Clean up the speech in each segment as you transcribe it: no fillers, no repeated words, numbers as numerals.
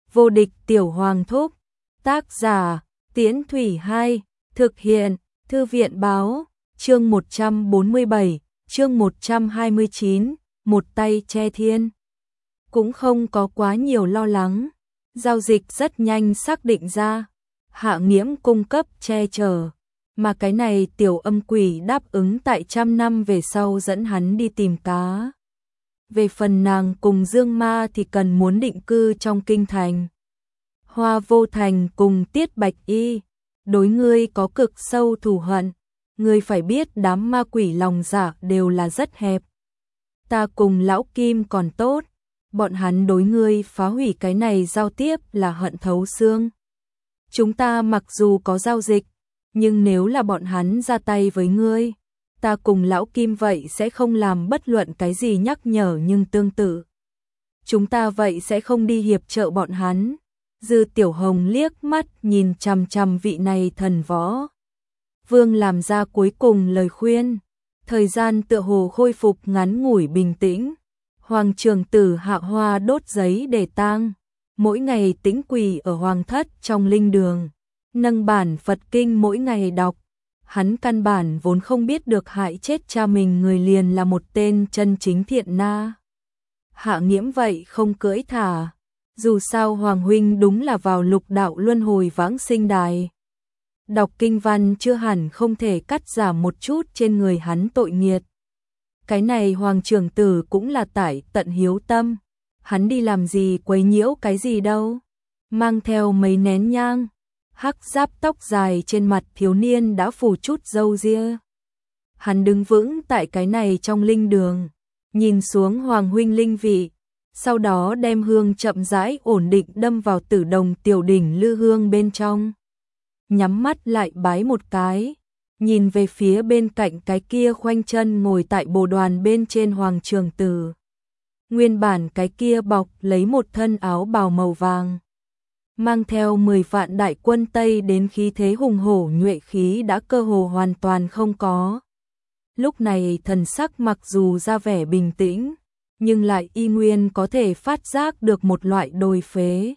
Vô địch tiểu hoàng thúc. Tác giả Tiễn Thủy 2. Thực hiện Thư viện báo. Chương 147, chương 129, một tay che thiên. Cũng không có quá nhiều lo lắng. Giao dịch rất nhanh xác định ra. Hạ Nghiễm cung cấp che chở. Mà cái này tiểu âm quỷ đáp ứng tại 100 năm về sau dẫn hắn đi tìm cá. Về phần nàng cùng Dương Ma thì cần muốn định cư trong kinh thành. Hoa Vô Thành cùng Tiết Bạch Y, đối ngươi có cực sâu thù hận, ngươi phải biết đám ma quỷ lòng dạ đều là rất hẹp. Ta cùng Lão Kim còn tốt, bọn hắn đối ngươi phá hủy cái này giao tiếp là hận thấu xương. Chúng ta mặc dù có giao dịch, nhưng nếu là bọn hắn ra tay với ngươi, ta cùng Lão Kim vậy sẽ không làm bất luận cái gì nhắc nhở, nhưng tương tự chúng ta vậy sẽ không đi hiệp trợ bọn hắn. Dư Tiểu Hồng liếc mắt nhìn chằm chằm vị này thần võ vương làm ra cuối cùng lời khuyên. Thời gian tựa hồ khôi phục ngắn ngủi bình tĩnh. Hoàng trưởng tử Hạ Hoa đốt giấy để tang, mỗi ngày tĩnh quỳ ở hoàng thất trong linh đường, nâng bản Phật kinh mỗi ngày đọc. Hắn căn bản vốn không biết được hại chết cha mình người liền là một tên chân chính thiện na. Hạ Nghiễm vậy không cưỡi thả. Dù sao Hoàng huynh đúng là vào lục đạo luân hồi vãng sinh đài. Đọc kinh văn chưa hẳn không thể cắt giảm một chút trên người hắn tội nghiệt. Cái này Hoàng trưởng tử cũng là tải tận hiếu tâm. Hắn đi làm gì quấy nhiễu cái gì đâu. Mang theo mấy nén nhang. Hắc giáp tóc dài trên mặt thiếu niên đã phủ chút râu ria. Hắn đứng vững tại cái này trong linh đường. Nhìn xuống Hoàng huynh linh vị. Sau đó đem hương chậm rãi ổn định đâm vào Tử Đồng tiểu đỉnh lư hương bên trong. Nhắm mắt lại bái một cái, nhìn về phía bên cạnh cái kia khoanh chân ngồi tại bồ đoàn bên trên Hoàng trưởng tử. Nguyên bản cái kia bọc lấy một thân áo bào màu vàng, mang theo 10 vạn đại quân Tây đến khí thế hùng hổ nhuệ khí đã cơ hồ hoàn toàn không có. Lúc này thần sắc mặc dù ra vẻ bình tĩnh, nhưng lại y nguyên có thể phát giác được một loại đồi phế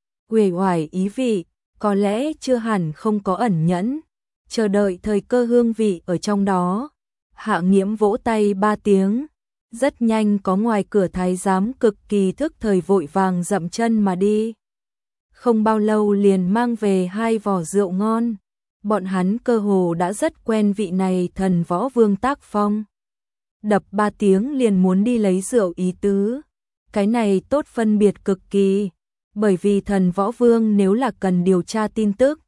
uể oải ý vị, có lẽ chưa hẳn không có ẩn nhẫn, chờ đợi thời cơ hương vị ở trong đó. Hạ Nghiễm vỗ tay 3 tiếng, rất nhanh có ngoài cửa thái giám cực kỳ thức thời vội vàng dậm chân mà đi. Không bao lâu liền mang về 2 vò rượu ngon, bọn hắn cơ hồ đã rất quen vị này thần võ vương tác phong. Đập 3 tiếng liền muốn đi lấy rượu ý tứ. Cái này tốt phân biệt cực kỳ, bởi vì thần võ vương nếu là cần điều tra tin tức,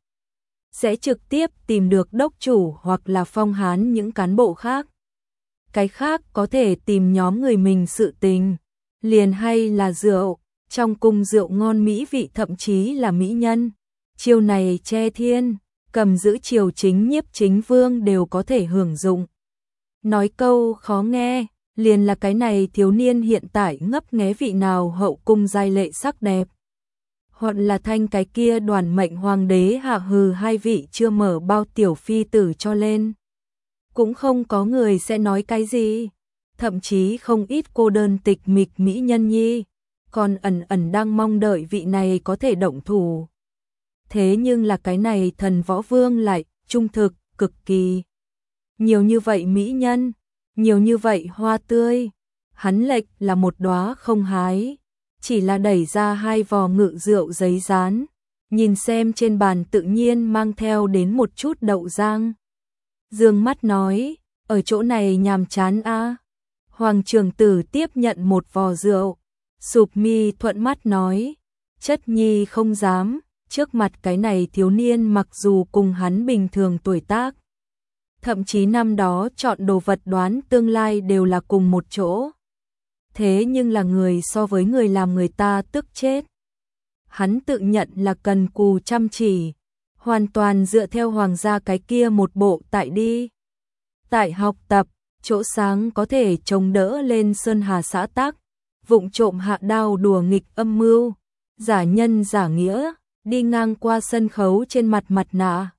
sẽ trực tiếp tìm được đốc chủ hoặc là phong hán những cán bộ khác. Cái khác có thể tìm nhóm người mình sự tình, liền hay là rượu, trong cung rượu ngon mỹ vị thậm chí là mỹ nhân. Chiêu này che thiên, cầm giữ triều chính nhiếp chính vương đều có thể hưởng dụng. Nói câu khó nghe, liền là cái này thiếu niên hiện tại ngấp nghé vị nào hậu cung giai lệ sắc đẹp. Hoặc là thanh cái kia đoàn mệnh hoàng đế hạ hừ 2 vị chưa mở bao tiểu phi tử cho lên. Cũng không có người sẽ nói cái gì. Thậm chí không ít cô đơn tịch mịch mỹ nhân nhi, còn ẩn ẩn đang mong đợi vị này có thể động thủ. Thế nhưng là cái này thần võ vương lại trung thực, cực kỳ. Nhiều như vậy mỹ nhân, nhiều như vậy hoa tươi, hắn lệch là một đóa không hái, chỉ là đẩy ra 2 vò ngự rượu giấy dán, nhìn xem trên bàn tự nhiên mang theo đến một chút đậu rang. Dương mắt nói, ở chỗ này nhàm chán a. Hoàng trưởng tử tiếp nhận một vò rượu, sụp mi thuận mắt nói, chất nhi không dám, trước mặt cái này thiếu niên mặc dù cùng hắn bình thường tuổi tác, thậm chí năm đó chọn đồ vật đoán tương lai đều là cùng một chỗ. Thế nhưng là người so với người làm người ta tức chết. Hắn tự nhận là cần cù chăm chỉ, hoàn toàn dựa theo hoàng gia cái kia một bộ tại đi. Tại học tập, chỗ sáng có thể chống đỡ lên sơn hà xã tắc, vụng trộm hạ đao đùa nghịch âm mưu, giả nhân giả nghĩa, đi ngang qua sân khấu trên mặt mặt nạ.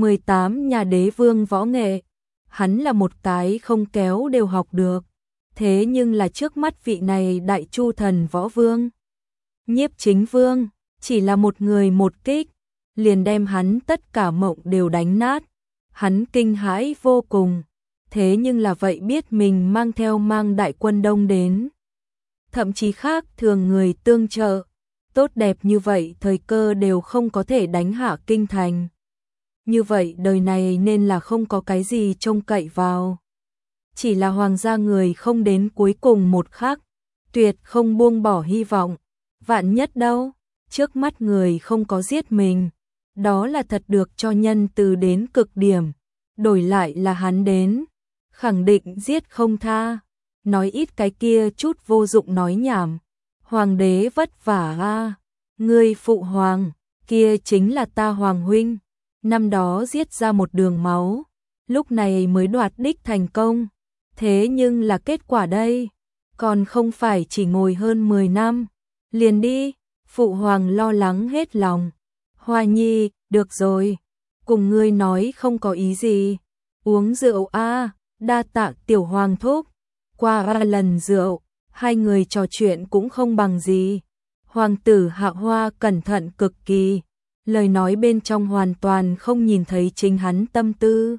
18 nhà đế vương võ nghệ, hắn là một cái không kéo đều học được. Thế nhưng là trước mắt vị này đại chu thần võ vương, nhiếp chính vương, chỉ là một người một kích, liền đem hắn tất cả mộng đều đánh nát. Hắn kinh hãi vô cùng, thế nhưng là vậy biết mình mang đại quân đông đến. Thậm chí khác thường người tương trợ, tốt đẹp như vậy thời cơ đều không có thể đánh hạ kinh thành. Như vậy đời này nên là không có cái gì trông cậy vào. Chỉ là hoàng gia người không đến cuối cùng một khắc, tuyệt không buông bỏ hy vọng. Vạn nhất đâu, trước mắt người không có giết mình, đó là thật được cho nhân từ đến cực điểm. Đổi lại là hắn đến, khẳng định giết không tha. Nói ít cái kia chút vô dụng nói nhảm. Hoàng đế vất vả a, ngươi phụ hoàng, kia chính là ta hoàng huynh. Năm đó giết ra một đường máu, lúc này mới đoạt đích thành công. Thế nhưng là kết quả đây, còn không phải chỉ ngồi hơn 10 năm. Liền đi, phụ hoàng lo lắng hết lòng. Hoa nhi, được rồi, cùng ngươi nói không có ý gì. Uống rượu a, đa tạ tiểu hoàng thúc. Qua 3 lần rượu, hai người trò chuyện cũng không bằng gì. Hoàng tử Hạ Hoa cẩn thận cực kỳ, lời nói bên trong hoàn toàn không nhìn thấy chính hắn tâm tư.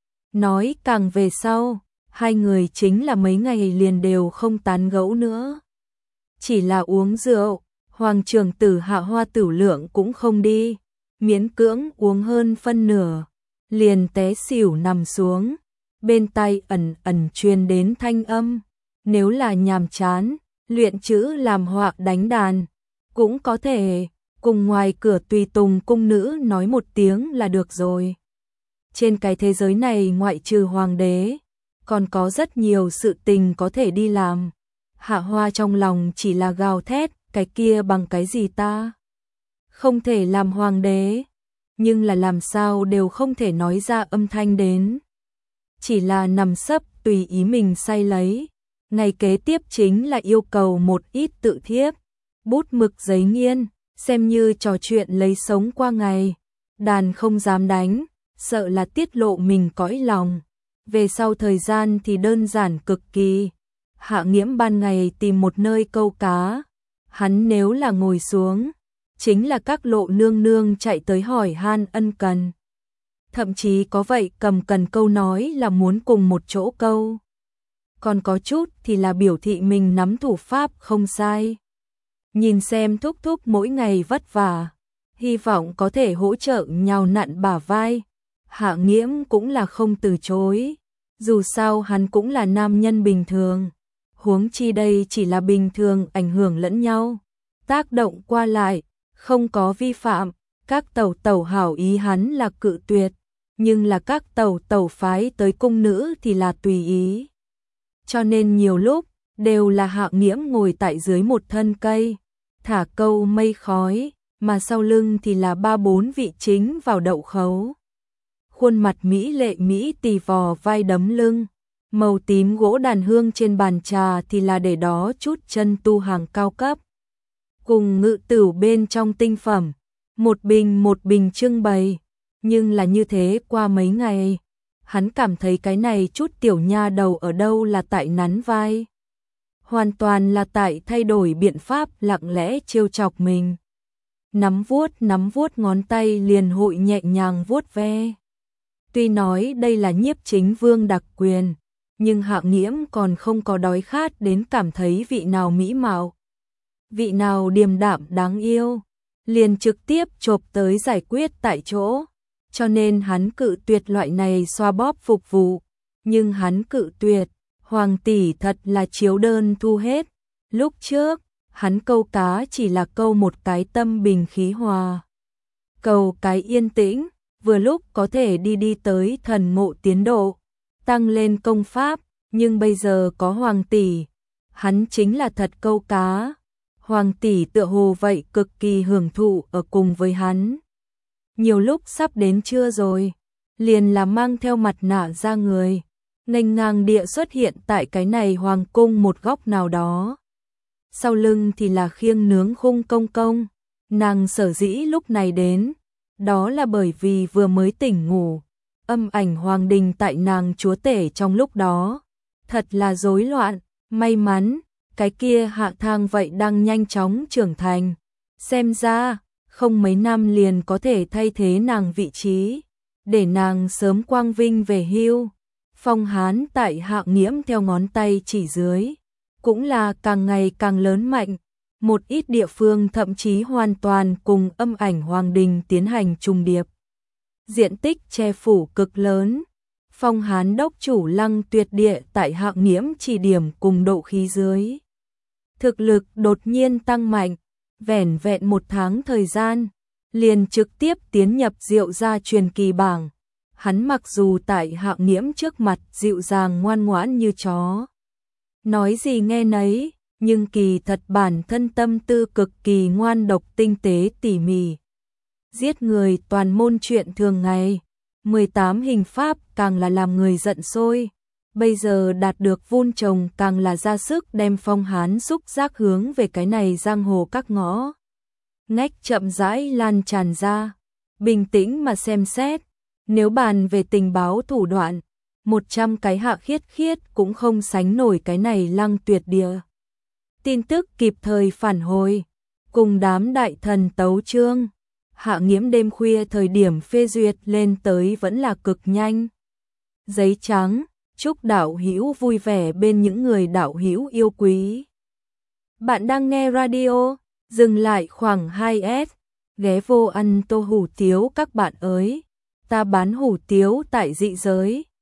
Nói càng về sau, hai người chính là mấy ngày liền đều không tán gẫu nữa. Chỉ là uống rượu, hoàng trưởng tử Hạ Hoa tử lượng cũng không đi, miễn cưỡng uống hơn phân nửa, liền té xỉu nằm xuống. Bên tai ẩn ẩn truyền đến thanh âm, nếu là nhàm chán, luyện chữ làm họa đánh đàn, cũng có thể cùng ngoài cửa tùy tùng cung nữ nói một tiếng là được rồi. Trên cái thế giới này ngoại trừ hoàng đế, còn có rất nhiều sự tình có thể đi làm. Hạ Hoa trong lòng chỉ là gào thét, cái kia bằng cái gì ta? Không thể làm hoàng đế, nhưng là làm sao đều không thể nói ra âm thanh đến. Chỉ là nằm sấp tùy ý mình say lấy. Ngày kế tiếp chính là yêu cầu một ít tự thiếp, bút mực giấy nghiên, xem như trò chuyện lấy sống qua ngày. Đàn không dám đánh, sợ là tiết lộ mình cõi lòng. Về sau thời gian thì đơn giản cực kỳ. Hạ Nghiễm ban ngày tìm một nơi câu cá. Hắn nếu là ngồi xuống, chính là các lộ nương nương chạy tới hỏi han ân cần. Thậm chí có vậy cầm cần câu nói là muốn cùng một chỗ câu. Còn có chút thì là biểu thị mình nắm thủ pháp không sai. Nhìn xem thúc thúc mỗi ngày vất vả, hy vọng có thể hỗ trợ nhào nặn bả vai. Hạ Nghiễm cũng là không từ chối, dù sao hắn cũng là nam nhân bình thường. Huống chi đây chỉ là bình thường ảnh hưởng lẫn nhau, tác động qua lại, không có vi phạm. Các tẩu tẩu hảo ý hắn là cự tuyệt, nhưng là các tẩu tẩu phái tới cung nữ thì là tùy ý. Cho nên nhiều lúc, đều là Hạ Nghiễm ngồi tại dưới một thân cây, thả câu mây khói, mà sau lưng thì là 3-4 vị chính vào đậu khấu. Khuôn mặt mỹ lệ mỹ tì vò vai đấm lưng, màu tím gỗ đàn hương trên bàn trà thì là để đó chút chân tu hàng cao cấp. Cùng ngự tửu bên trong tinh phẩm, một bình trưng bày, nhưng là như thế qua mấy ngày, hắn cảm thấy cái này chút tiểu nha đầu ở đâu là tại nắn vai. Hoàn toàn là tại thay đổi biện pháp lặng lẽ trêu chọc mình. Nắm vuốt ngón tay liền hội nhẹ nhàng vuốt ve. Tuy nói đây là nhiếp chính vương đặc quyền, nhưng Hạ Nghiễm còn không có đói khát đến cảm thấy vị nào mỹ mạo, vị nào điềm đạm đáng yêu, liền trực tiếp chộp tới giải quyết tại chỗ. Cho nên hắn cự tuyệt loại này xoa bóp phục vụ, nhưng hắn cự tuyệt, hoàng tỷ thật là chiếu đơn thu hết. Lúc trước, hắn câu cá chỉ là câu một cái tâm bình khí hòa, câu cái yên tĩnh, vừa lúc có thể đi tới thần mộ tiến độ, tăng lên công pháp, nhưng bây giờ có hoàng tỷ, hắn chính là thật câu cá. Hoàng tỷ tựa hồ vậy cực kỳ hưởng thụ ở cùng với hắn. Nhiều lúc sắp đến trưa rồi, liền là mang theo mặt nạ ra người, nghênh ngang địa xuất hiện tại cái này hoàng cung một góc nào đó. Sau lưng thì là khiêng nướng khung công công, nàng sở dĩ lúc này đến, đó là bởi vì vừa mới tỉnh ngủ, âm ảnh hoàng đình tại nàng chúa tể trong lúc đó, thật là rối loạn, may mắn, cái kia Hạ Thang vậy đang nhanh chóng trưởng thành, xem ra không mấy năm liền có thể thay thế nàng vị trí, để nàng sớm quang vinh về hưu. Phong Hán tại Hạng Nghiễm theo ngón tay chỉ dưới, cũng là càng ngày càng lớn mạnh, một ít địa phương thậm chí hoàn toàn cùng Âm Ảnh Hoàng Đình tiến hành trùng điệp. Diện tích che phủ cực lớn, Phong Hán đốc chủ Lăng Tuyệt Địa tại Hạng Nghiễm chỉ điểm cùng độ khí dưới. Thực lực đột nhiên tăng mạnh, vẻn vẹn 1 tháng thời gian, liền trực tiếp tiến nhập Diệu gia truyền kỳ bảng. Hắn mặc dù tại Hạng Nghiễm trước mặt dịu dàng ngoan ngoãn như chó, nói gì nghe nấy, nhưng kỳ thật bản thân tâm tư cực kỳ ngoan độc tinh tế tỉ mỉ. Giết người toàn môn chuyện thường ngày, 18 hình pháp càng là làm người giận sôi. Bây giờ đạt được vun trồng càng là ra sức đem Phong Hán xúc giác hướng về cái này giang hồ các ngõ ngách chậm rãi lan tràn ra. Bình tĩnh mà xem xét, nếu bàn về tình báo thủ đoạn, 100 cái Hạ Khiết Khiết cũng không sánh nổi cái này Lăng Tuyệt Địa. Tin tức kịp thời phản hồi, cùng đám đại thần tấu chương, Hạ Nghiễm đêm khuya thời điểm phê duyệt lên tới vẫn là cực nhanh. Giấy trắng, chúc đạo hữu vui vẻ bên những người đạo hữu yêu quý. Bạn đang nghe radio, dừng lại khoảng 2S, ghé vô ăn tô hủ tiếu các bạn ơi. Ta bán hủ tiếu tại dị giới,